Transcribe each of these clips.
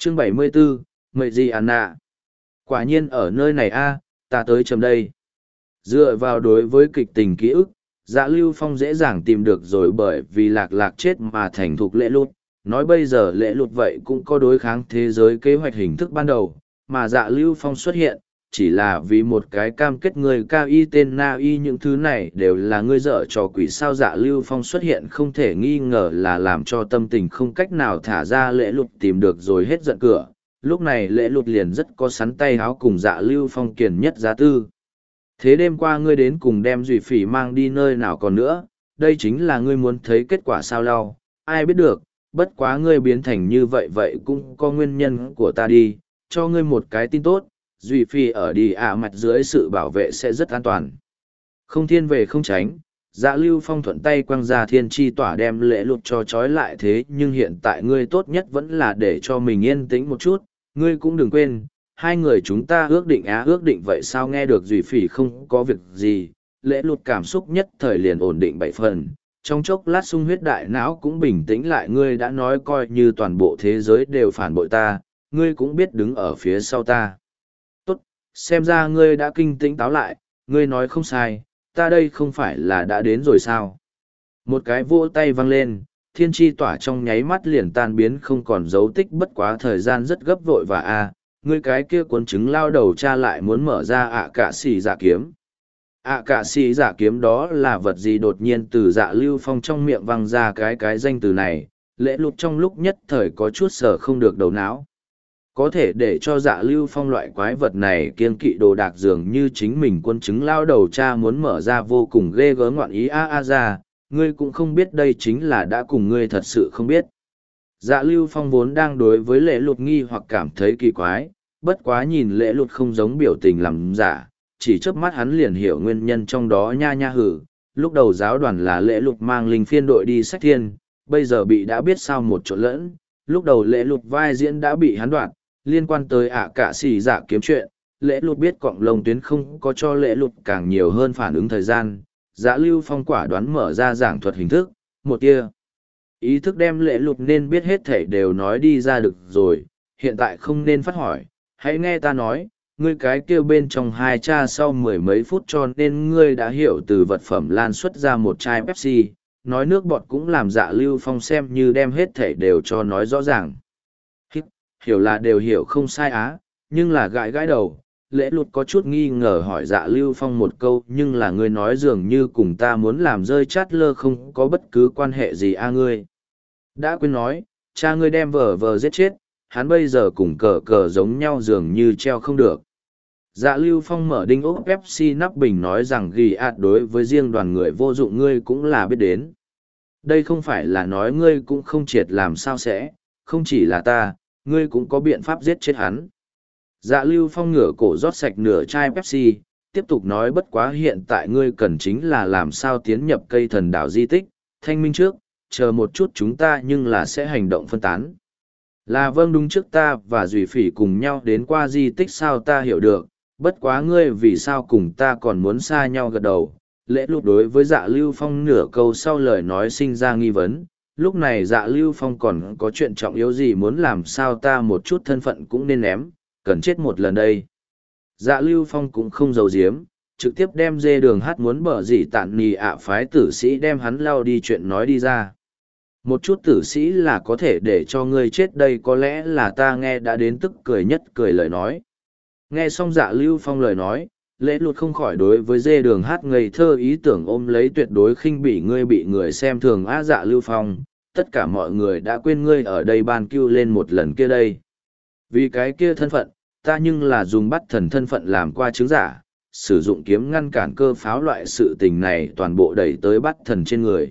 Chương 74, Mậy gì Anna? Quả nhiên ở nơi này a, ta tới chấm đây. Dựa vào đối với kịch tình ký ức, Dạ Lưu Phong dễ dàng tìm được rồi bởi vì lạc lạc chết mà thành thục lễ lụt. Nói bây giờ lễ lụt vậy cũng có đối kháng thế giới kế hoạch hình thức ban đầu, mà Dạ Lưu Phong xuất hiện, chỉ là vì một cái cam kết người cao y tên na y, những thứ này đều là ngươi dở trò quỷ. Sao Dạ Lưu Phong xuất hiện không thể nghi ngờ là làm cho tâm tình không cách nào thả ra. Lễ lụt tìm được rồi hết giận cửa, lúc này lễ lụt liền rất có sắn tay háo cùng Dạ Lưu Phong kiền nhất giá tư. Thế đêm qua ngươi đến cùng đem Duy Phỉ mang đi nơi nào còn nữa, đây chính là ngươi muốn thấy kết quả sao lau, ai biết được, bất quá ngươi biến thành như vậy vậy cũng có nguyên nhân của ta đi, cho ngươi một cái tin tốt, Duy Phi ở đi mặt dưới sự bảo vệ sẽ rất an toàn. Không thiên về không tránh, Dạ Lưu Phong thuận tay quăng ra thiên chi tỏa đem lễ lụt cho trói lại. Thế nhưng hiện tại ngươi tốt nhất vẫn là để cho mình yên tĩnh một chút, ngươi cũng đừng quên, hai người chúng ta ước định ước định vậy sao. Nghe được Duy Phỉ không có việc gì, lễ lụt cảm xúc nhất thời liền ổn định 7 phần. Trong chốc lát sung huyết đại não cũng bình tĩnh lại. Ngươi đã nói coi như toàn bộ thế giới đều phản bội ta, ngươi cũng biết đứng ở phía sau ta. Tốt, xem ra ngươi đã kinh tĩnh táo lại, ngươi nói không sai, ta đây không phải là đã đến rồi sao. Một cái vỗ tay văng lên, thiên chi tỏa trong nháy mắt liền tan biến không còn dấu tích. Bất quá thời gian rất gấp vội và ngươi cái kia cuốn chứng lao đầu cha lại muốn mở ra cạ xì giả kiếm. Cạ xì giả kiếm đó là vật gì? Đột nhiên từ Dạ Lưu Phong trong miệng văng ra cái danh từ này, lễ lụt trong lúc nhất thời có chút sở không được đầu não. Có thể để cho Dạ Lưu Phong loại quái vật này kiên kỵ đồ đạc dường như chính mình quân chứng lao đầu cha muốn mở ra vô cùng ghê gớm ngoạn ý ra, ngươi cũng không biết đây chính là đã cùng ngươi thật sự không biết. Dạ Lưu Phong vốn đang đối với lễ lụt nghi hoặc cảm thấy kỳ quái, bất quá nhìn lễ lụt không giống biểu tình làm giả, chỉ chớp mắt hắn liền hiểu nguyên nhân trong đó. Nha hử, lúc đầu giáo đoàn là lễ lụt mang linh phiên đội đi sách thiên, bây giờ bị đã biết sao một chỗ lẫn, lúc đầu lễ lụt vai diễn đã bị hắn đoạt. Liên quan tới cạ xì giả kiếm chuyện, lễ lụt biết cọng lông tuyến không có cho lễ lụt càng nhiều hơn phản ứng thời gian. Dạ Lưu Phong quả đoán mở ra giảng thuật hình thức, một tia ý thức đem lễ lụt nên biết hết thể đều nói đi ra được rồi. Hiện tại không nên phát hỏi, hãy nghe ta nói, ngươi cái kêu bên trong hai cha sau mười mấy phút cho nên ngươi đã hiểu từ vật phẩm lan xuất ra một chai Pepsi, nói nước bọt cũng làm Dạ Lưu Phong xem như đem hết thể đều cho nói rõ ràng. Hiểu là đều hiểu không sai nhưng là gãi đầu, lễ lụt có chút nghi ngờ hỏi Dạ Lưu Phong một câu, nhưng là ngươi nói dường như cùng ta muốn làm rơi chát lơ không có bất cứ quan hệ gì ngươi. Đã quên nói, cha ngươi đem vờ giết chết, hắn bây giờ cùng cờ giống nhau dường như treo không được. Dạ Lưu Phong mở đinh ốc Pepsi nắp bình nói rằng ghi đối với riêng đoàn người vô dụng ngươi cũng là biết đến. Đây không phải là nói ngươi cũng không triệt làm sao sẽ, không chỉ là ta, ngươi cũng có biện pháp giết chết hắn. Dạ Lưu Phong ngửa cổ rót sạch nửa chai Pepsi, tiếp tục nói bất quá hiện tại ngươi cần chính là làm sao tiến nhập cây thần đảo di tích, thanh minh trước, chờ một chút chúng ta nhưng là sẽ hành động phân tán. Là vâng, đúng, trước ta và Duy Phỉ cùng nhau đến qua di tích sao ta hiểu được, bất quá ngươi vì sao cùng ta còn muốn xa nhau gật đầu. Lễ lụt đối với Dạ Lưu Phong nửa câu sau lời nói sinh ra nghi vấn. Lúc này Dạ Lưu Phong còn có chuyện trọng yếu gì muốn làm sao ta một chút thân phận cũng nên ném, cần chết một lần đây. Dạ Lưu Phong cũng không giấu giếm, trực tiếp đem dê đường hát muốn bở gì tạn nì phái tử sĩ đem hắn lao đi chuyện nói đi ra. Một chút tử sĩ là có thể để cho ngươi chết đây, có lẽ là ta nghe đã đến tức cười nhất cười lời nói. Nghe xong Dạ Lưu Phong lời nói, lễ lụt không khỏi đối với dê đường hát ngây thơ ý tưởng ôm lấy tuyệt đối khinh bỉ. Ngươi bị người xem thường Dạ Lưu Phong, tất cả mọi người đã quên ngươi ở đây ban cưu lên một lần kia đây. Vì cái kia thân phận, ta nhưng là dùng bắt thần thân phận làm qua chứng giả, sử dụng kiếm ngăn cản cơ pháo loại sự tình này toàn bộ đẩy tới bắt thần trên người.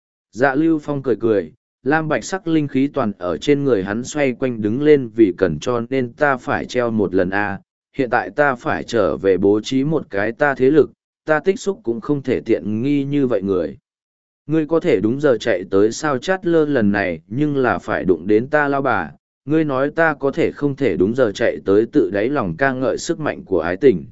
Dạ Lưu Phong cười cười, lam bạch sắc linh khí toàn ở trên người hắn xoay quanh đứng lên, vì cần cho nên ta phải treo một lần hiện tại ta phải trở về bố trí một cái ta thế lực, ta tích xúc cũng không thể tiện nghi như vậy người. Ngươi có thể đúng giờ chạy tới sao chát lơ lần này nhưng là phải đụng đến ta lao bà, ngươi nói ta có thể không thể đúng giờ chạy tới tự đáy lòng ca ngợi sức mạnh của ái tình.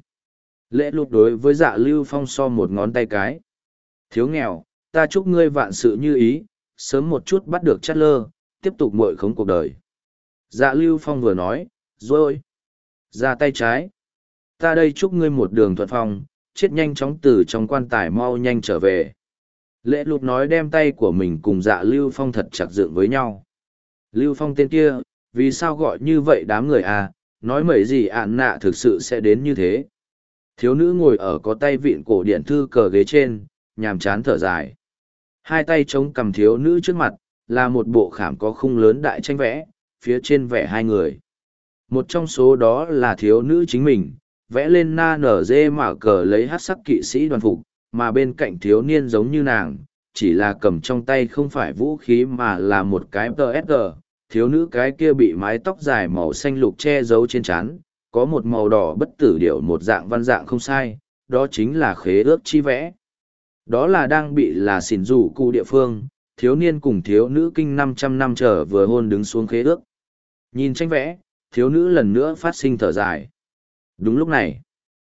Lễ lụt đối với Dạ Lưu Phong so một ngón tay cái. Thiếu nghèo, ta chúc ngươi vạn sự như ý, sớm một chút bắt được chát lơ, tiếp tục muội khống cuộc đời. Dạ Lưu Phong vừa nói, rồi. Ra tay trái. Ta đây chúc ngươi một đường thuận phong, chết nhanh chóng từ trong quan tài mau nhanh trở về. Lệ lục nói đem tay của mình cùng dạ Lưu Phong thật chặt dựng với nhau. Lưu Phong tên kia, vì sao gọi như vậy đám người à, nói mấy gì ạn nạ thực sự sẽ đến như thế. Thiếu nữ ngồi ở có tay vịn cổ điện thư cờ ghế trên, nhàm chán thở dài. Hai tay chống cằm thiếu nữ trước mặt, là một bộ khảm có khung lớn đại tranh vẽ, phía trên vẽ hai người. Một trong số đó là thiếu nữ chính mình, vẽ lên na nở dê mà cờ lấy hát sắc kỵ sĩ đoàn phục, mà bên cạnh thiếu niên giống như nàng, chỉ là cầm trong tay không phải vũ khí mà là một cái PSG. Thiếu nữ cái kia bị mái tóc dài màu xanh lục che giấu trên trán, có một màu đỏ bất tử điệu một dạng văn dạng không sai, đó chính là khế ước chi vẽ. Đó là đang bị là xỉn rủ cụ địa phương, thiếu niên cùng thiếu nữ kinh 500 năm trở vừa hôn đứng xuống khế ước. Nhìn tranh vẽ, thiếu nữ lần nữa phát sinh thở dài. Đúng lúc này,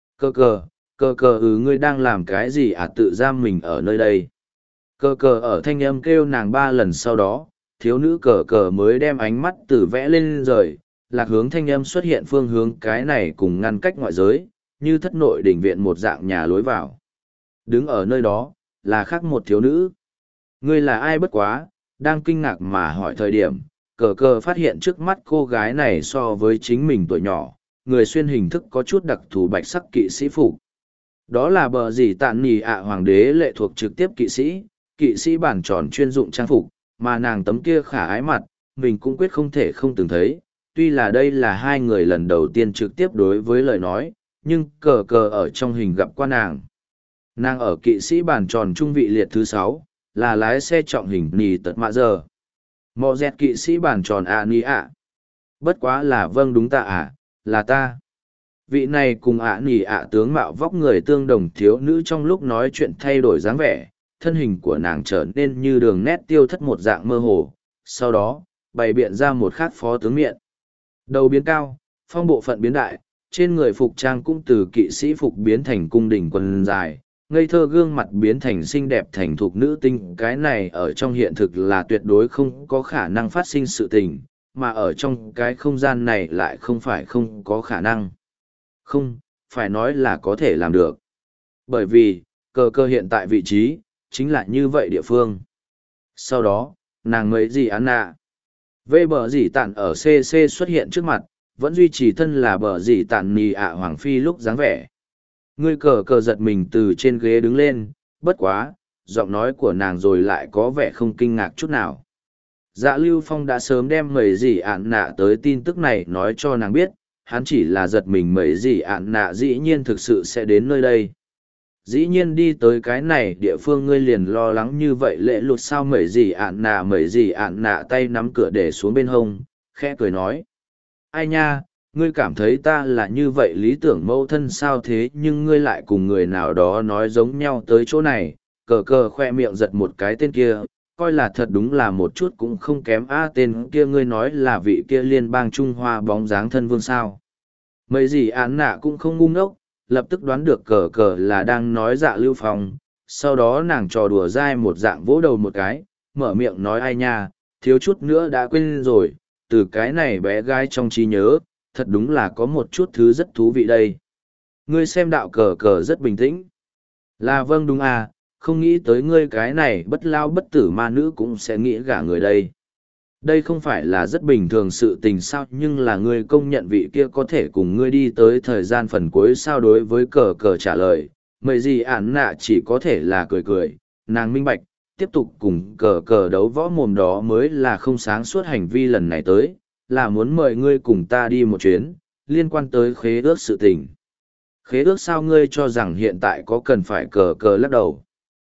cơ cờ ngươi đang làm cái gì à, tự giam mình ở nơi đây. Cơ cờ ở thanh âm kêu nàng 3 lần sau đó, thiếu nữ cờ mới đem ánh mắt từ vẽ lên rời, lạc hướng thanh âm xuất hiện phương hướng cái này cùng ngăn cách ngoại giới, như thất nội đỉnh viện một dạng nhà lối vào. Đứng ở nơi đó, là khác một thiếu nữ. Ngươi là ai bất quá, đang kinh ngạc mà hỏi thời điểm, cờ phát hiện trước mắt cô gái này so với chính mình tuổi nhỏ, người xuyên hình thức có chút đặc thù bạch sắc kỵ sĩ phục. Đó là bờ gì tạn nì ạ hoàng đế lệ thuộc trực tiếp kỵ sĩ bản tròn chuyên dụng trang phục, mà nàng tấm kia khả ái mặt, mình cũng quyết không thể không từng thấy. Tuy là đây là hai người lần đầu tiên trực tiếp đối với lời nói, nhưng cờ ở trong hình gặp qua nàng. Nàng ở kỵ sĩ bản tròn trung vị liệt thứ 6, là lái xe trọng hình nì tật mạ giờ. Mọ dẹt kỵ sĩ bản tròn ạ nì ạ. Bất quá là vâng đúng ta ạ, là ta. Vị này cùng ạ nì ạ tướng mạo vóc người tương đồng thiếu nữ trong lúc nói chuyện thay đổi dáng vẻ, thân hình của nàng trở nên như đường nét tiêu thất một dạng mơ hồ, sau đó, bày biện ra một khác phó tướng miệng. Đầu biến cao, phong bộ phận biến đại, trên người phục trang cũng từ kỵ sĩ phục biến thành cung đình quần dài, ngây thơ gương mặt biến thành xinh đẹp thành thục nữ tinh. Cái này ở trong hiện thực là tuyệt đối không có khả năng phát sinh sự tình, mà ở trong cái không gian này lại không phải không có khả năng. Không, phải nói là có thể làm được. Bởi vì, cờ hiện tại vị trí, chính là như vậy địa phương. Sau đó, nàng mấy gì án nạ. Vê bờ dì tản ở CC xuất hiện trước mặt, vẫn duy trì thân là bờ dì tản nì ạ Hoàng Phi lúc dáng vẻ. Ngươi cờ giật mình từ trên ghế đứng lên, bất quá, giọng nói của nàng rồi lại có vẻ không kinh ngạc chút nào. Dạ Lưu Phong đã sớm đem mấy gì ạn nạ tới tin tức này nói cho nàng biết, hắn chỉ là giật mình mấy gì ạn nạ dĩ nhiên thực sự sẽ đến nơi đây. Dĩ nhiên đi tới cái này địa phương ngươi liền lo lắng như vậy lệ lụt sao mấy gì ạn nạ tay nắm cửa để xuống bên hông, khẽ cười nói. Ai nha, ngươi cảm thấy ta là như vậy lý tưởng mẫu thân sao thế nhưng ngươi lại cùng người nào đó nói giống nhau tới chỗ này, cờ khoe miệng giật một cái tên kia, coi là thật đúng là một chút cũng không kém tên kia ngươi nói là vị kia liên bang Trung Hoa bóng dáng thân vương sao. Mấy gì án nạ cũng không ngu ngốc, lập tức đoán được cờ là đang nói Dạ Lưu Phong, sau đó nàng trò đùa dai một dạng vỗ đầu một cái, mở miệng nói ai nha, thiếu chút nữa đã quên rồi, từ cái này bé gái trong trí nhớ, thật đúng là có một chút thứ rất thú vị đây. Ngươi xem đạo cờ rất bình tĩnh. Là vâng đúng à, không nghĩ tới ngươi cái này bất lao bất tử ma nữ cũng sẽ nghĩ gả người đây. Đây không phải là rất bình thường sự tình sao nhưng là ngươi công nhận vị kia có thể cùng ngươi đi tới thời gian phần cuối sao đối với cờ trả lời. Mấy gì ản nạ chỉ có thể là cười, nàng minh bạch, tiếp tục cùng cờ đấu võ mồm đó mới là không sáng suốt hành vi lần này tới, là muốn mời ngươi cùng ta đi một chuyến, liên quan tới khế ước sự tình. Khế ước sao ngươi cho rằng hiện tại có cần phải cờ lắc đầu.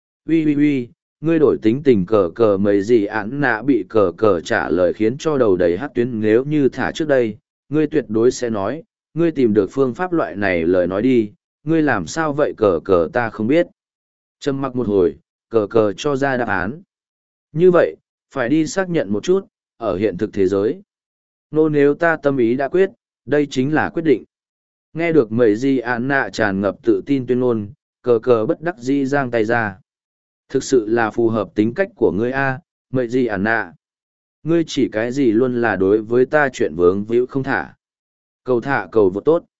Ui, ngươi đổi tính tình cờ mấy gì án nạ bị cờ trả lời khiến cho đầu đầy hát tuyến nếu như thả trước đây, ngươi tuyệt đối sẽ nói, ngươi tìm được phương pháp loại này lời nói đi, ngươi làm sao vậy cờ ta không biết. Trầm mặc một hồi, cờ cho ra đáp án. Như vậy, phải đi xác nhận một chút, ở hiện thực thế giới. Nếu ta tâm ý đã quyết, đây chính là quyết định. Nghe được mấy di án nạ tràn ngập tự tin tuyên ngôn, cờ bất đắc di giang tay ra. Thực sự là phù hợp tính cách của ngươi a, mấy di án nạ. Ngươi chỉ cái gì luôn là đối với ta chuyện vướng víu không thả. Cầu thả cầu vô tốt.